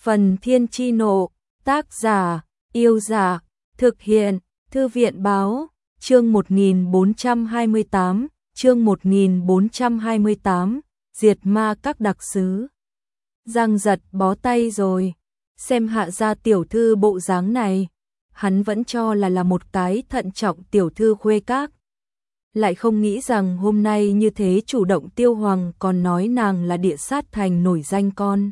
Phần Thiên Chi Nộ, tác giả, Yêu Giả, thực hiện, Thư viện Báo, chương 1428, chương 1428, diệt ma các đặc sứ. Giang Giật bó tay rồi, xem Hạ gia tiểu thư bộ dáng này, hắn vẫn cho là một cái thận trọng tiểu thư khuê các. Lại không nghĩ rằng hôm nay như thế chủ động Tiêu Hoàng còn nói nàng là địa sát thành nổi danh con.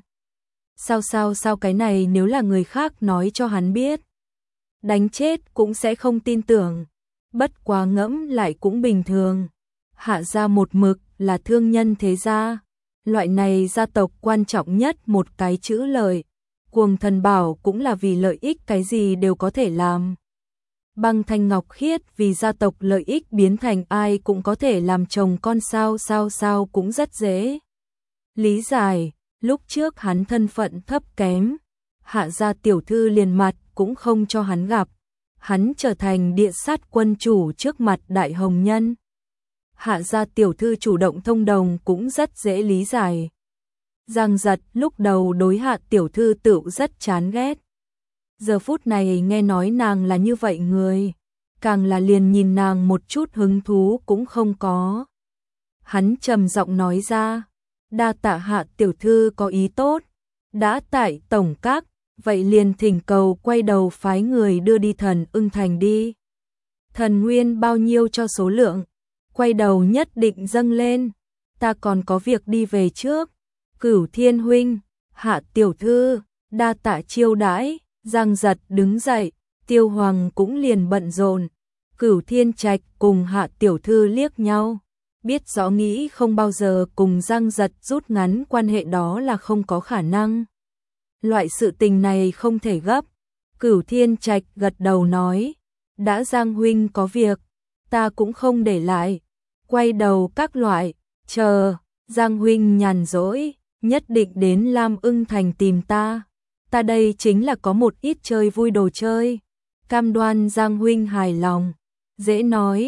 Sao cái này nếu là người khác nói cho hắn biết, đánh chết cũng sẽ không tin tưởng, bất quá ngẫm lại cũng bình thường. Hạ gia một mực là thương nhân thế gia, loại này gia tộc quan trọng nhất một cái chữ lợi, Cuồng Thần bảo cũng là vì lợi ích cái gì đều có thể làm. Băng Thanh Ngọc Khiết vì gia tộc lợi ích biến thành ai cũng có thể làm chồng con sao cũng rất dễ lý giải. Lúc trước hắn thân phận thấp kém, Hạ gia tiểu thư liền mặt cũng không cho hắn gặp, hắn trở thành địa sát quân chủ trước mặt đại hồng nhân. Hạ gia tiểu thư chủ động thông đồng cũng rất dễ lý giải. Giang Giật lúc đầu đối Hạ tiểu thư tựu rất chán ghét. Giờ phút này nghe nói nàng là như vậy người, càng là liền nhìn nàng một chút hứng thú cũng không có. Hắn trầm giọng nói ra, đa tạ Hạ tiểu thư có ý tốt, đã tại tổng các, vậy liền thỉnh cầu quay đầu phái người đưa đi Thần Ưng Thành đi. Thần nguyên bao nhiêu cho số lượng, quay đầu nhất định dâng lên, ta còn có việc đi về trước. Cửu Thiên huynh, Hạ tiểu thư, đa tạ chiêu đãi. Giang Giật đứng dậy, Tiêu Hoàng cũng liền bận rộn. Cửu Thiên Trạch cùng Hạ tiểu thư liếc nhau, biết rõ nghĩ không bao giờ cùng Giang Giật rút ngắn quan hệ đó là không có khả năng. Loại sự tình này không thể gấp. Cửu Thiên Trạch gật đầu nói, đã Giang huynh có việc, ta cũng không để lại. Quay đầu các loại, chờ Giang huynh nhàn rỗi, nhất định đến Lam Ưng Thành tìm ta. Ta đây chính là có một ít chơi vui đồ chơi, cam đoan Giang huynh hài lòng. Dễ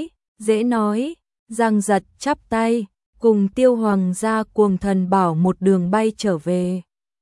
nói. Giang Giật chắp tay, cùng Tiêu Hoàng ra Cuồng Thần bảo một đường bay trở về.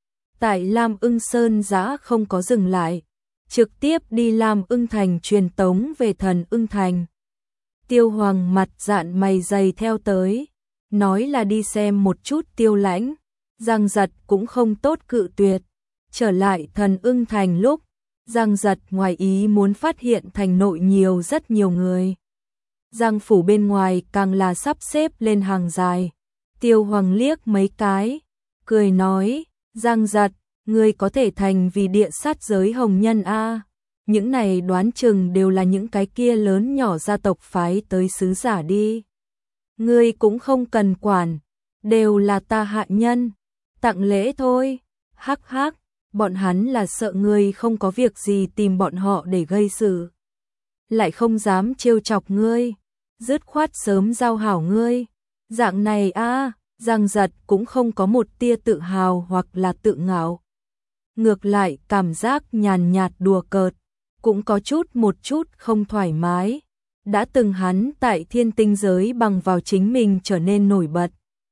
Tại Lam Ưng Sơn Giã không có dừng lại, trực tiếp đi Lam Ưng Thành truyền tống về Thần Ưng Thành. Tiêu Hoàng mặt dạn mày dày theo tới, nói là đi xem một chút Tiêu Lãnh. Giang Giật cũng không tốt cự tuyệt. Trở lại Thần Ưng Thành lúc, Giang Giật ngoài ý muốn phát hiện thành nội rất nhiều người. Giang phủ bên ngoài càng là sắp xếp lên hàng dài. Tiêu Hoàng liếc mấy cái, cười nói, Giang Giật, ngươi có thể thành vì địa sát giới hồng nhân a. Những này đoán chừng đều là những cái kia lớn nhỏ gia tộc phái tới sứ giả đi. Ngươi cũng không cần quản, đều là ta hạ nhân, tặng lễ thôi. Hắc hắc, bọn hắn là sợ ngươi không có việc gì tìm bọn họ để gây sự, lại không dám trêu chọc ngươi, dứt khoát sớm giao hảo ngươi. Dạng này a. Giang Giật cũng không có một tia tự hào hoặc là tự ngạo. Ngược lại cảm giác nhàn nhạt đùa cợt, cũng có một chút không thoải mái. Đã từng hắn tại Thiên Tinh giới bằng vào chính mình trở nên nổi bật,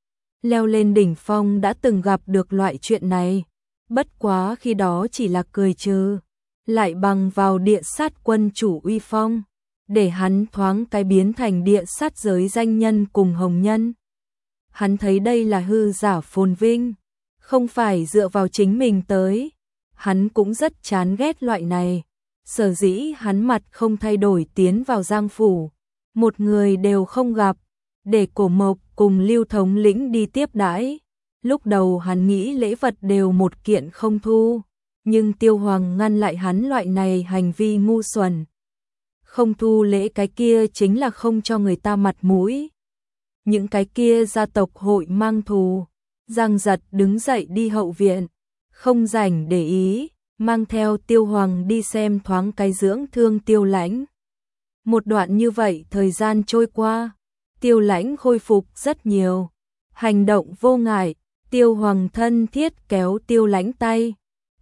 leo lên đỉnh phong, đã từng gặp được loại chuyện này. Bất quá khi đó chỉ là cười trừ, lại bằng vào địa sát quân chủ uy phong, để hắn thoáng cái biến thành địa sát giới danh nhân cùng hồng nhân. Hắn thấy đây là hư giả phồn vinh, không phải dựa vào chính mình tới. Hắn cũng rất chán ghét loại này. Sở dĩ hắn mặt không thay đổi tiến vào Giang phủ, một người đều không gặp, để Cổ Mộc cùng Lưu thống lĩnh đi tiếp đãi. Lúc đầu hắn nghĩ lễ vật đều một kiện không thu, nhưng Tiêu Hoàng ngăn lại hắn loại này hành vi ngu xuẩn. Không thu lễ cái kia chính là không cho người ta mặt mũi. Những cái kia gia tộc hội mang thù. Giang Giật đứng dậy đi hậu viện, không rảnh để ý, mang theo Tiêu Hoàng đi xem thoáng cái dưỡng thương Tiêu Lãnh. Một đoạn như vậy thời gian trôi qua, Tiêu Lãnh khôi phục rất nhiều, hành động vô ngại. Tiêu Hoàng thân thiết kéo Tiêu Lãnh tay,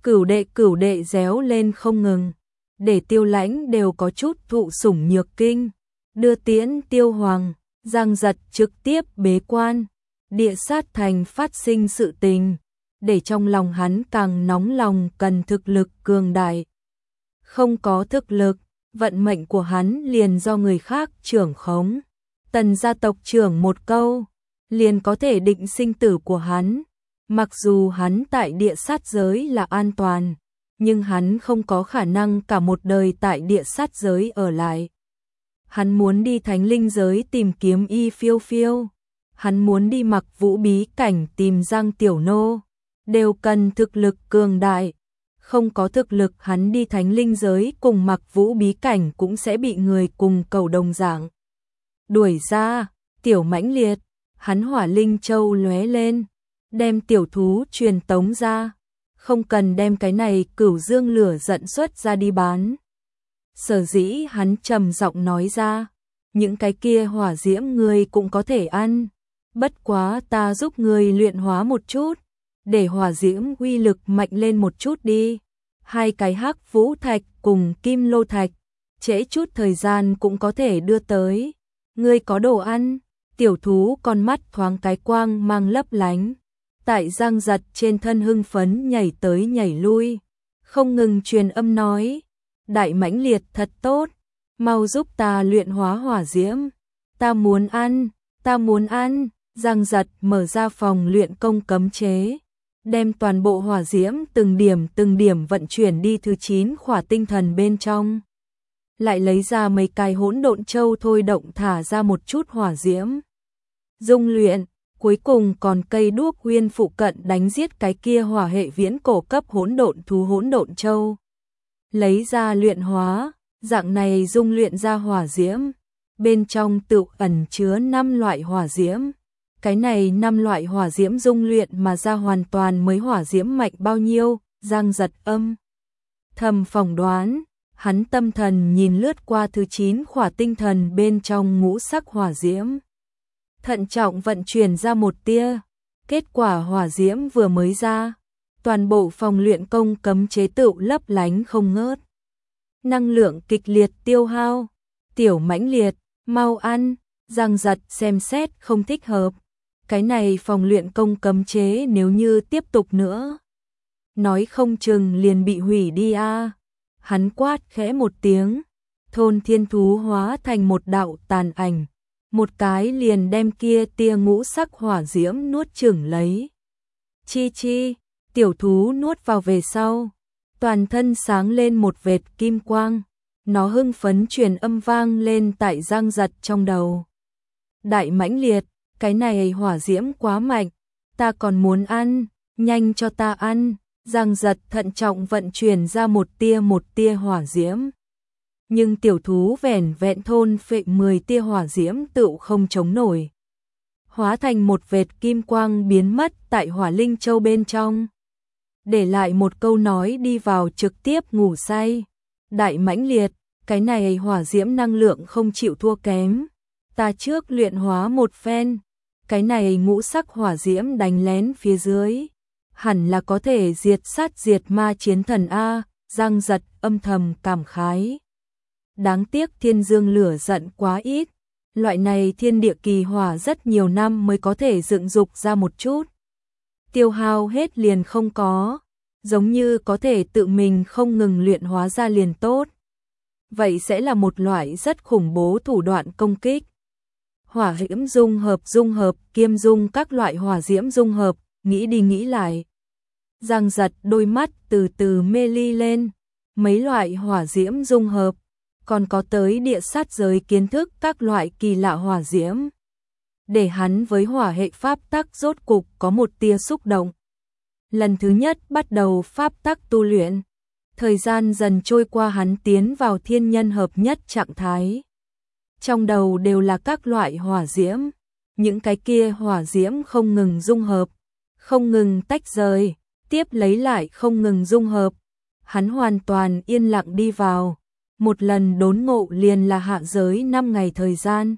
cửu đệ réo lên không ngừng, để Tiêu Lãnh đều có chút thụ sủng nhược kinh. Đưa tiễn Tiêu Hoàng, Giang Giật trực tiếp bế quan. Địa sát thành phát sinh sự tình, để trong lòng hắn càng nóng lòng cần thực lực cường đại. Không có thực lực, vận mệnh của hắn liền do người khác trưởng khống. Tần gia tộc trưởng một câu, liền có thể định sinh tử của hắn. Mặc dù hắn tại địa sát giới là an toàn, nhưng hắn không có khả năng cả một đời tại địa sát giới ở lại. Hắn muốn đi thánh linh giới tìm kiếm Y Phiêu Phiêu. Hắn muốn đi Mặc Vũ bí cảnh tìm Giang Tiểu Nô. Đều cần thực lực cường đại. Không có thực lực hắn đi thánh linh giới cùng Mặc Vũ bí cảnh cũng sẽ bị người cùng cầu đồng dạng đuổi ra. Tiểu mãnh liệt, hắn hỏa linh châu lóe lên, đem tiểu thú truyền tống ra. Không cần đem cái này cửu dương lửa giận xuất ra đi bán. Sở dĩ hắn trầm giọng nói ra, những cái kia hỏa diễm ngươi cũng có thể ăn, bất quá ta giúp ngươi luyện hóa một chút, để hỏa diễm uy lực mạnh lên một chút đi. Hai cái hắc vũ thạch cùng kim lô thạch, trễ chút thời gian cũng có thể đưa tới. Ngươi có đồ ăn? Tiểu thú con mắt thoáng cái quang mang lấp lánh, tại Giang Giật trên thân hưng phấn nhảy tới nhảy lui, không ngừng truyền âm nói, đại mãnh liệt thật tốt, mau giúp ta luyện hóa hỏa diễm, ta muốn ăn, ta muốn ăn. Giang Giật mở ra phòng luyện công cấm chế, đem toàn bộ hỏa diễm từng điểm vận chuyển đi thứ 9 khỏa tinh thần bên trong. Lại lấy ra mấy cái hỗn độn châu thôi động thả ra một chút hỏa diễm. Dung luyện, cuối cùng còn cây đuốc huyên phụ cận đánh giết cái kia hỏa hệ viễn cổ cấp hỗn độn thú hỗn độn châu. Lấy ra luyện hóa, dạng này dung luyện ra hỏa diễm. Bên trong tự ẩn chứa 5 loại hỏa diễm. Cái này 5 loại hỏa diễm dung luyện mà ra hoàn toàn mới hỏa diễm mạnh bao nhiêu, Giang Giật âm thầm phỏng đoán. Hắn tâm thần nhìn lướt qua thứ 9 khỏa tinh thần bên trong ngũ sắc hỏa diễm. Thận trọng vận chuyển ra một tia, kết quả hỏa diễm vừa mới ra, toàn bộ phòng luyện công cấm chế tự lấp lánh không ngớt. Năng lượng kịch liệt tiêu hao, tiểu mãnh liệt, mau ăn. Giang Giật xem xét không thích hợp. Cái này phòng luyện công cấm chế nếu như tiếp tục nữa, nói không chừng liền bị hủy đi a. Hắn quát khẽ một tiếng, thôn thiên thú hóa thành một đạo tàn ảnh, một cái liền đem kia tia ngũ sắc hỏa diễm nuốt chửng lấy. Chi chi, tiểu thú nuốt vào về sau, toàn thân sáng lên một vệt kim quang, nó hưng phấn truyền âm vang lên tại Giang Giật trong đầu. Đại mãnh liệt, cái này hỏa diễm quá mạnh, ta còn muốn ăn, nhanh cho ta ăn. Giang Giật thận trọng vận chuyển ra một tia hỏa diễm. Nhưng tiểu thú vẻn vẹn thôn phệ 10 tia hỏa diễm tự không chống nổi. Hóa thành một vệt kim quang biến mất tại hỏa linh châu bên trong. Để lại một câu nói đi vào trực tiếp ngủ say. Đại mãnh liệt, cái này hỏa diễm năng lượng không chịu thua kém. Ta trước luyện hóa một phen. Cái này ngũ sắc hỏa diễm đánh lén phía dưới. Hẳn là có thể diệt sát diệt ma chiến thần A. Giang Giật âm thầm cảm khái. Đáng tiếc thiên dương lửa giận quá ít. Loại này thiên địa kỳ hỏa rất nhiều năm mới có thể dựng dục ra một chút. Tiêu hao hết liền không có. Giống như có thể tự mình không ngừng luyện hóa ra liền tốt. Vậy sẽ là một loại rất khủng bố thủ đoạn công kích. Hỏa diễm dung hợp, kiêm dung các loại hỏa diễm dung hợp, nghĩ đi nghĩ lại. Giang Giật đôi mắt từ từ mê ly lên, mấy loại hỏa diễm dung hợp, còn có tới địa sát giới kiến thức các loại kỳ lạ hỏa diễm. Để hắn với hỏa hệ pháp tắc rốt cục có một tia xúc động. Lần thứ nhất bắt đầu pháp tắc tu luyện, thời gian dần trôi qua hắn tiến vào thiên nhân hợp nhất trạng thái. Trong đầu đều là các loại hỏa diễm, những cái kia hỏa diễm không ngừng dung hợp, không ngừng tách rời, tiếp lấy lại không ngừng dung hợp. Hắn hoàn toàn yên lặng đi vào, một lần đốn ngộ liền là hạ giới 5 ngày thời gian.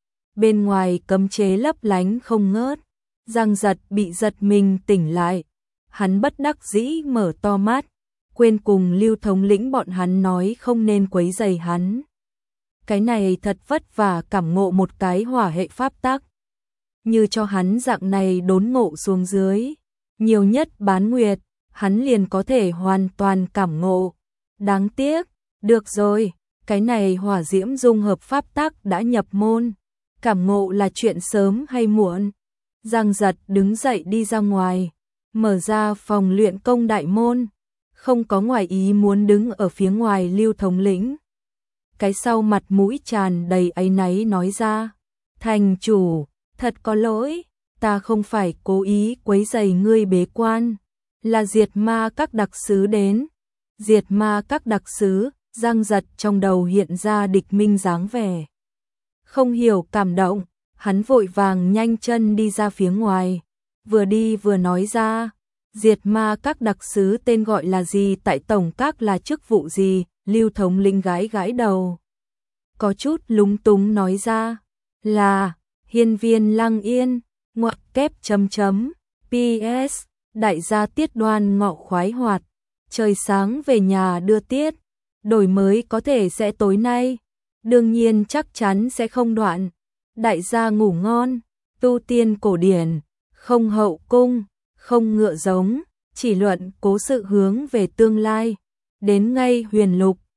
Bên ngoài cấm chế lấp lánh không ngớt, Giang Giật bị giật mình tỉnh lại. Hắn bất đắc dĩ mở to mắt, quên cùng Lưu thống lĩnh bọn hắn nói không nên quấy rầy hắn. Cái này thật vất vả cảm ngộ một cái hỏa hệ pháp tắc. Như cho hắn dạng này đốn ngộ xuống dưới, nhiều nhất bán nguyệt, hắn liền có thể hoàn toàn cảm ngộ. Đáng tiếc, được rồi, cái này hỏa diễm dung hợp pháp tắc đã nhập môn, cảm ngộ là chuyện sớm hay muộn. Giang Giật đứng dậy đi ra ngoài, mở ra phòng luyện công đại môn, không có ngoài ý muốn đứng ở phía ngoài Lưu thống lĩnh. Cái sau mặt mũi tràn đầy áy náy nói ra, thành chủ, thật có lỗi, ta không phải cố ý quấy rầy ngươi bế quan, là diệt ma các đặc sứ đến. Diệt ma các đặc sứ, Giang Giật trong đầu hiện ra địch minh dáng vẻ. Không hiểu cảm động, hắn vội vàng nhanh chân đi ra phía ngoài, vừa đi vừa nói ra, diệt ma các đặc sứ tên gọi là gì, tại tổng các là chức vụ gì. Lưu thống lĩnh gãi gãi đầu, có chút lúng túng nói ra, là hiên viên Lăng Yên, ngoặc kép chấm chấm, PS, đại gia Tiết Đoan Ngọ khoái hoạt, trời sáng về nhà đưa tiết, đổi mới có thể sẽ tối nay, đương nhiên chắc chắn sẽ không đoạn, đại gia ngủ ngon, tu tiên cổ điển, không hậu cung, không ngựa giống, chỉ luận cố sự hướng về tương lai, đến ngay huyền lục.